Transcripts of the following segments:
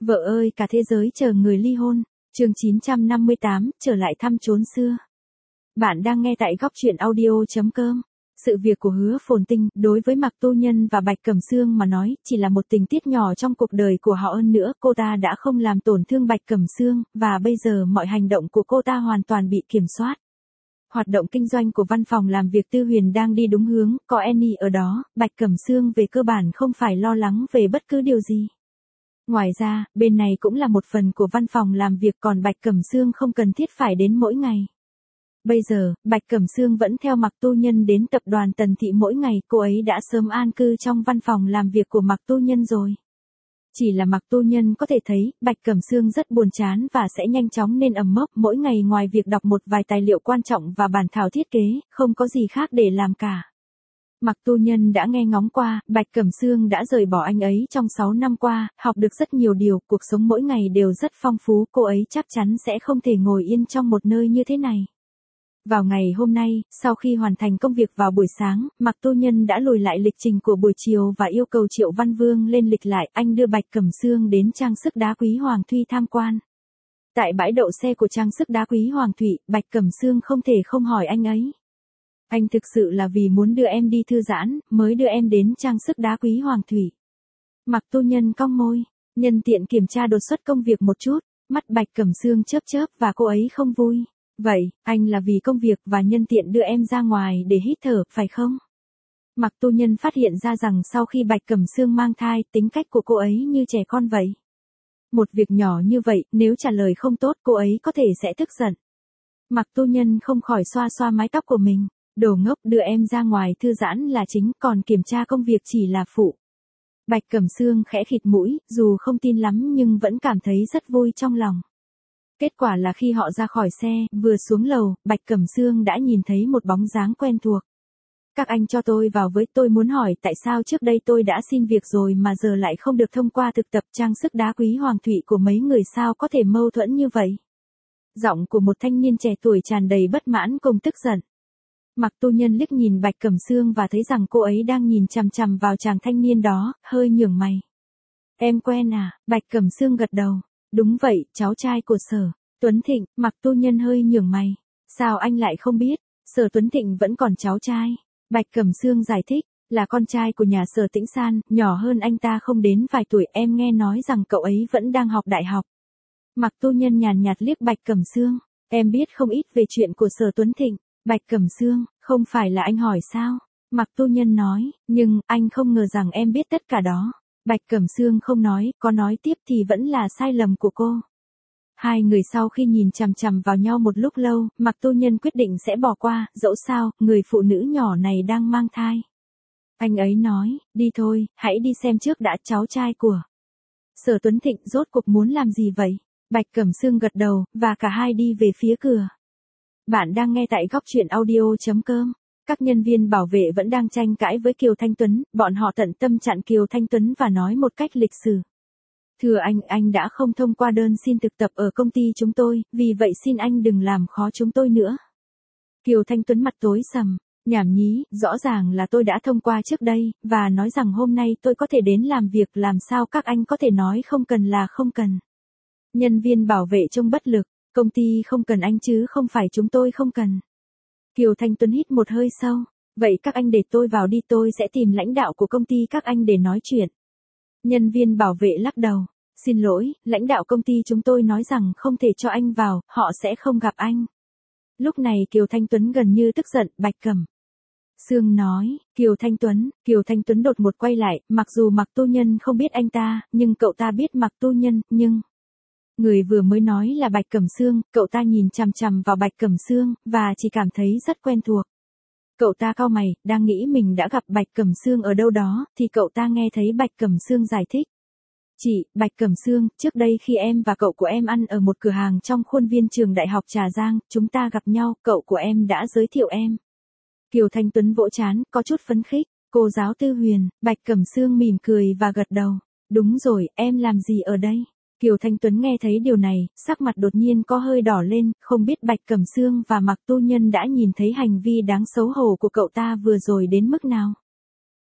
Vợ ơi cả thế giới chờ người ly hôn. Chương 958, trở lại thăm chốn xưa. Bạn đang nghe tại góc truyện audio.com. Sự việc của Hứa Phồn Tinh đối với Mạc Tu Nhân và Bạch Cẩm Sương mà nói chỉ là một tình tiết nhỏ trong cuộc đời của họ, hơn nữa cô ta đã không làm tổn thương Bạch Cẩm Sương, và bây giờ mọi hành động của cô ta hoàn toàn bị kiểm soát. Hoạt động kinh doanh của văn phòng làm việc Tư Huyền đang đi đúng hướng, có Annie ở đó, Bạch Cẩm Sương về cơ bản không phải lo lắng về bất cứ điều gì. Ngoài ra, bên này cũng là một phần của văn phòng làm việc, còn Bạch Cẩm Sương không cần thiết phải đến mỗi ngày. Bây giờ, Bạch Cẩm Sương vẫn theo Mạc Tu Nhân đến tập đoàn Tần Thị mỗi ngày, cô ấy đã sớm an cư trong văn phòng làm việc của Mạc Tu Nhân rồi. Chỉ là Mạc Tu Nhân có thể thấy, Bạch Cẩm Sương rất buồn chán và sẽ nhanh chóng nên ẩm mốc, mỗi ngày ngoài việc đọc một vài tài liệu quan trọng và bản thảo thiết kế, không có gì khác để làm cả. Mạc Tu Nhân đã nghe ngóng qua, Bạch Cẩm Sương đã rời bỏ anh ấy trong 6 năm qua, học được rất nhiều điều, cuộc sống mỗi ngày đều rất phong phú, cô ấy chắc chắn sẽ không thể ngồi yên trong một nơi như thế này. Vào ngày hôm nay, sau khi hoàn thành công việc vào buổi sáng, Mạc Tu Nhân đã lùi lại lịch trình của buổi chiều và yêu cầu Triệu Văn Vương lên lịch lại, anh đưa Bạch Cẩm Sương đến trang sức đá quý Hoàng Thụy tham quan. Tại bãi đậu xe của trang sức đá quý Hoàng Thụy, Bạch Cẩm Sương không thể không hỏi anh ấy. Anh thực sự là vì muốn đưa em đi thư giãn, mới đưa em đến trang sức đá quý Hoàng Thụy. Mạc Tu Nhân cong môi, nhân tiện kiểm tra đột xuất công việc một chút, mắt Bạch Cẩm Sương chớp chớp và cô ấy không vui. Vậy, anh là vì công việc và nhân tiện đưa em ra ngoài để hít thở, phải không? Mạc Tu Nhân phát hiện ra rằng sau khi Bạch Cẩm Sương mang thai, tính cách của cô ấy như trẻ con vậy. Một việc nhỏ như vậy, nếu trả lời không tốt cô ấy có thể sẽ tức giận. Mạc Tu Nhân không khỏi xoa xoa mái tóc của mình. Đồ ngốc, đưa em ra ngoài thư giãn là chính, còn kiểm tra công việc chỉ là phụ. Bạch Cẩm Sương khẽ khịt mũi, dù không tin lắm nhưng vẫn cảm thấy rất vui trong lòng. Kết quả là khi họ ra khỏi xe, vừa xuống lầu, Bạch Cẩm Sương đã nhìn thấy một bóng dáng quen thuộc. Các anh cho tôi vào với, tôi muốn hỏi tại sao trước đây tôi đã xin việc rồi mà giờ lại không được thông qua thực tập trang sức đá quý Hoàng Thụy của mấy người, sao có thể mâu thuẫn như vậy? Giọng của một thanh niên trẻ tuổi tràn đầy bất mãn cùng tức giận. Mạc Tu Nhân liếc nhìn Bạch Cẩm Sương và thấy rằng cô ấy đang nhìn chằm chằm vào chàng thanh niên đó, hơi nhướng mày. Em quen à? Bạch Cẩm Sương gật đầu. Đúng vậy, cháu trai của Sở Tuấn Thịnh. Mạc Tu Nhân hơi nhướng mày. Sao anh lại không biết? Sở Tuấn Thịnh vẫn còn cháu trai. Bạch Cẩm Sương giải thích, là con trai của nhà Sở Tĩnh San, nhỏ hơn anh ta không đến vài tuổi, em nghe nói rằng cậu ấy vẫn đang học đại học. Mạc Tu Nhân nhàn nhạt liếc Bạch Cẩm Sương. Em biết không ít về chuyện của Sở Tuấn Thịnh. Bạch Cẩm Sương, không phải là anh hỏi sao? Mạc Tu Nhân nói, nhưng, anh không ngờ rằng em biết tất cả đó. Bạch Cẩm Sương không nói, có nói tiếp thì vẫn là sai lầm của cô. Hai người sau khi nhìn chằm chằm vào nhau một lúc lâu, Mạc Tu Nhân quyết định sẽ bỏ qua, dẫu sao, người phụ nữ nhỏ này đang mang thai. Anh ấy nói, đi thôi, hãy đi xem trước đã, cháu trai của Sở Tuấn Thịnh rốt cuộc muốn làm gì vậy? Bạch Cẩm Sương gật đầu, và cả hai đi về phía cửa. Bạn đang nghe tại góc truyện audio.com. Các nhân viên bảo vệ vẫn đang tranh cãi với Kiều Thanh Tuấn, bọn họ tận tâm chặn Kiều Thanh Tuấn và nói một cách lịch sự. Thưa anh đã không thông qua đơn xin thực tập ở công ty chúng tôi, vì vậy xin anh đừng làm khó chúng tôi nữa. Kiều Thanh Tuấn mặt tối sầm, nhảm nhí, rõ ràng là tôi đã thông qua trước đây, và nói rằng hôm nay tôi có thể đến làm việc, làm sao các anh có thể nói không cần là không cần. Nhân viên bảo vệ trông bất lực. Công ty không cần anh chứ không phải chúng tôi không cần. Kiều Thanh Tuấn hít một hơi sâu. Vậy các anh để tôi vào đi, tôi sẽ tìm lãnh đạo của công ty các anh để nói chuyện. Nhân viên bảo vệ lắc đầu. Xin lỗi, lãnh đạo công ty chúng tôi nói rằng không thể cho anh vào, họ sẽ không gặp anh. Lúc này Kiều Thanh Tuấn gần như tức giận. Bạch Cẩm Sương nói, Kiều Thanh Tuấn đột ngột quay lại, mặc dù Mạc Tu Nhân không biết anh ta, nhưng cậu ta biết Mạc Tu Nhân, nhưng... Người vừa mới nói là Bạch Cẩm Sương, cậu ta nhìn chằm chằm vào Bạch Cẩm Sương, và chỉ cảm thấy rất quen thuộc. Cậu ta cau mày, đang nghĩ mình đã gặp Bạch Cẩm Sương ở đâu đó, thì cậu ta nghe thấy Bạch Cẩm Sương giải thích. Chị, Bạch Cẩm Sương, trước đây khi em và cậu của em ăn ở một cửa hàng trong khuôn viên trường đại học Trà Giang, chúng ta gặp nhau, cậu của em đã giới thiệu em. Kiều Thanh Tuấn vỗ trán, có chút phấn khích. Cô giáo Tư Huyền. Bạch Cẩm Sương mỉm cười và gật đầu. Đúng rồi, em làm gì ở đây? Kiều Thanh Tuấn nghe thấy điều này, sắc mặt đột nhiên có hơi đỏ lên, không biết Bạch Cẩm Sương và Mạc Tu Nhân đã nhìn thấy hành vi đáng xấu hổ của cậu ta vừa rồi đến mức nào.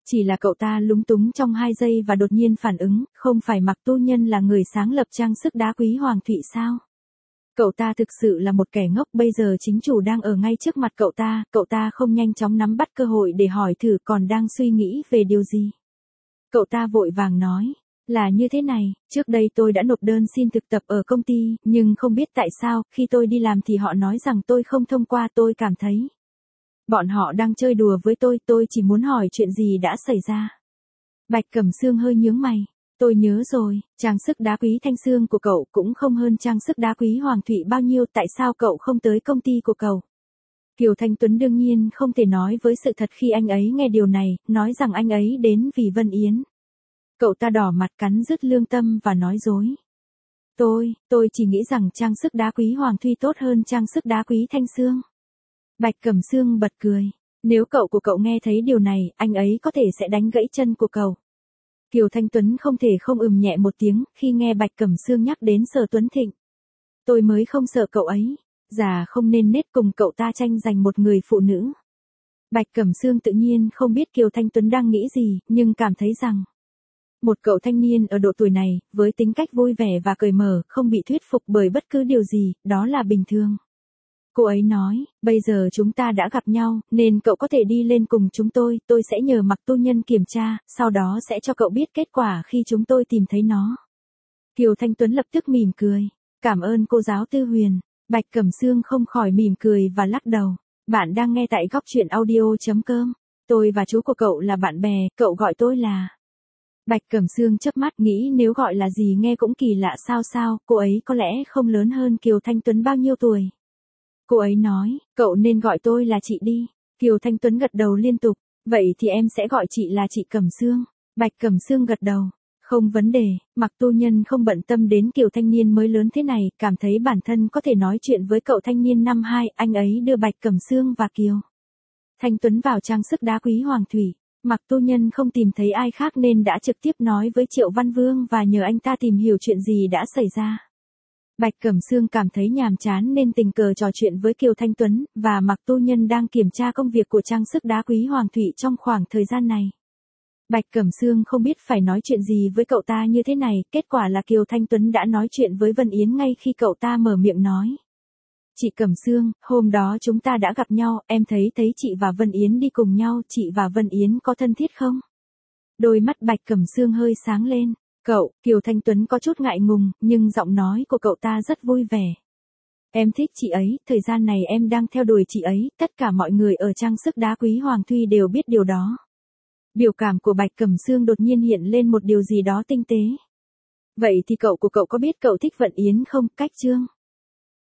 Chỉ là cậu ta lúng túng trong 2 giây và đột nhiên phản ứng, không phải Mạc Tu Nhân là người sáng lập trang sức đá quý Hoàng Thụy sao? Cậu ta thực sự là một kẻ ngốc, bây giờ chính chủ đang ở ngay trước mặt cậu ta không nhanh chóng nắm bắt cơ hội để hỏi thử còn đang suy nghĩ về điều gì. Cậu ta vội vàng nói, là như thế này, trước đây tôi đã nộp đơn xin thực tập ở công ty, nhưng không biết tại sao, khi tôi đi làm thì họ nói rằng tôi không thông qua, tôi cảm thấy bọn họ đang chơi đùa với tôi chỉ muốn hỏi chuyện gì đã xảy ra. Bạch Cẩm Sương hơi nhướng mày. Tôi nhớ rồi, trang sức đá quý Thanh Sương của cậu cũng không hơn trang sức đá quý Hoàng Thụy bao nhiêu, tại sao cậu không tới công ty của cậu? Kiều Thanh Tuấn đương nhiên không thể nói với sự thật khi anh ấy nghe điều này, nói rằng anh ấy đến vì Vân Yến. Cậu ta đỏ mặt cắn rứt lương tâm và nói dối. Tôi chỉ nghĩ rằng trang sức đá quý Hoàng Thụy tốt hơn trang sức đá quý Thanh Sương. Bạch Cẩm Sương bật cười. Nếu cậu của cậu nghe thấy điều này, anh ấy có thể sẽ đánh gãy chân của cậu. Kiều Thanh Tuấn không thể không nhẹ một tiếng khi nghe Bạch Cẩm Sương nhắc đến Sở Tuấn Thịnh. Tôi mới không sợ cậu ấy, già không nên nết cùng cậu ta tranh giành một người phụ nữ. Bạch Cẩm Sương tự nhiên không biết Kiều Thanh Tuấn đang nghĩ gì, nhưng cảm thấy rằng một cậu thanh niên ở độ tuổi này, với tính cách vui vẻ và cởi mở, không bị thuyết phục bởi bất cứ điều gì, đó là bình thường. Cô ấy nói, bây giờ chúng ta đã gặp nhau, nên cậu có thể đi lên cùng chúng tôi sẽ nhờ Mạc Tu Nhân kiểm tra, sau đó sẽ cho cậu biết kết quả khi chúng tôi tìm thấy nó. Kiều Thanh Tuấn lập tức mỉm cười. Cảm ơn cô giáo Tư Huyền. Bạch Cẩm Sương không khỏi mỉm cười và lắc đầu. Bạn đang nghe tại góc truyện audio.com. Tôi và chú của cậu là bạn bè, cậu gọi tôi là... Bạch Cẩm Sương chớp mắt nghĩ nếu gọi là gì nghe cũng kỳ lạ sao, cô ấy có lẽ không lớn hơn Kiều Thanh Tuấn bao nhiêu tuổi. Cô ấy nói, cậu nên gọi tôi là chị đi. Kiều Thanh Tuấn gật đầu liên tục, vậy thì em sẽ gọi chị là chị Cẩm Sương. Bạch Cẩm Sương gật đầu, không vấn đề. Mạc Tu Nhân không bận tâm đến Kiều thanh niên mới lớn thế này, cảm thấy bản thân có thể nói chuyện với cậu thanh niên năm 2, anh ấy đưa Bạch Cẩm Sương và Kiều Thanh Tuấn vào trang sức đá quý Hoàng Thủy. Mạc Tu Nhân không tìm thấy ai khác nên đã trực tiếp nói với Triệu Văn Vương và nhờ anh ta tìm hiểu chuyện gì đã xảy ra. Bạch Cẩm Sương cảm thấy nhàm chán nên tình cờ trò chuyện với Kiều Thanh Tuấn, và Mạc Tu Nhân đang kiểm tra công việc của trang sức đá quý Hoàng Thụy trong khoảng thời gian này. Bạch Cẩm Sương không biết phải nói chuyện gì với cậu ta như thế này, kết quả là Kiều Thanh Tuấn đã nói chuyện với Vân Yến ngay khi cậu ta mở miệng nói. Chị Cẩm Sương, hôm đó chúng ta đã gặp nhau, em thấy chị và Vân Yến đi cùng nhau, chị và Vân Yến có thân thiết không? Đôi mắt Bạch Cẩm Sương hơi sáng lên. Kiều Thanh Tuấn có chút ngại ngùng, nhưng giọng nói của cậu ta rất vui vẻ. Em thích chị ấy, thời gian này em đang theo đuổi chị ấy, tất cả mọi người ở trang sức đá quý Hoàng Thụy đều biết điều đó. Biểu cảm của Bạch Cẩm Sương đột nhiên hiện lên một điều gì đó tinh tế. Vậy thì cậu của cậu có biết cậu thích Vận Yến không? Cách chương